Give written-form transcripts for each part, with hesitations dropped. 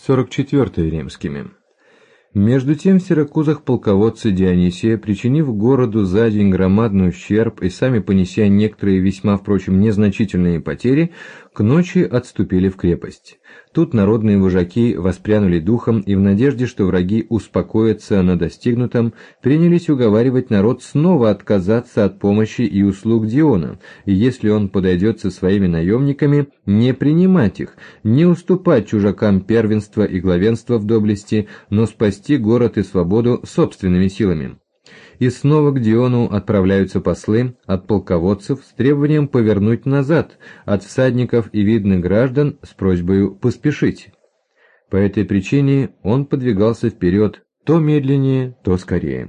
44 римскими. Между тем в Сиракузах полководцы Дионисия, причинив городу за день громадный ущерб и сами понеся некоторые весьма, впрочем, незначительные потери, к ночи отступили в крепость. Тут народные вожаки воспрянули духом и в надежде, что враги успокоятся на достигнутом, принялись уговаривать народ снова отказаться от помощи и услуг Диона, и если он подойдет со своими наемниками, не принимать их, не уступать чужакам первенство и главенство в доблести, но спасти город и свободу собственными силами. И снова к Диону отправляются послы от полководцев с требованием повернуть назад, от всадников и видных граждан с просьбой поспешить. По этой причине он подвигался вперед то медленнее, то скорее.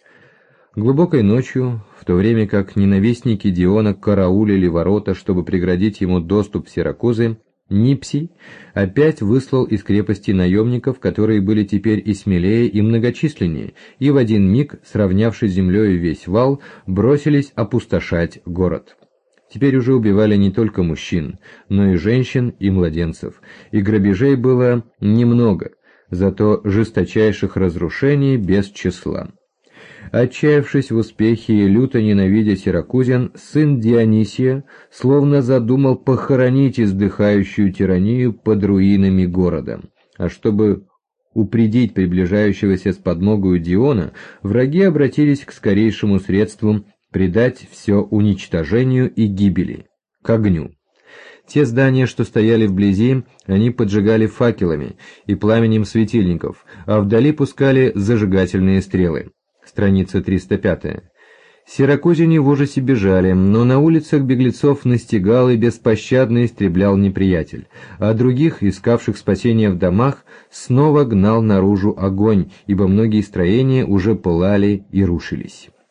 Глубокой ночью, в то время как ненавистники Диона караулили ворота, чтобы преградить ему доступ в Сиракузы, Нипсий опять выслал из крепости наемников, которые были теперь и смелее, и многочисленнее, и в один миг, сравнявши с землей весь вал, бросились опустошать город. Теперь уже убивали не только мужчин, но и женщин и младенцев, и грабежей было немного, зато жесточайших разрушений без числа. Отчаявшись в успехе и люто ненавидя сиракузян, сын Дионисия словно задумал похоронить издыхающую тиранию под руинами города. А чтобы упредить приближающегося с подмогою Диона, враги обратились к скорейшему средству предать все уничтожению и гибели — к огню. Те здания, что стояли вблизи, они поджигали факелами и пламенем светильников, а вдали пускали зажигательные стрелы. Страница 305. Сиракузяне в ужасе бежали, но на улицах беглецов настигал и беспощадно истреблял неприятель, а других, искавших спасения в домах, снова гнал наружу огонь, ибо многие строения уже пылали и рушились.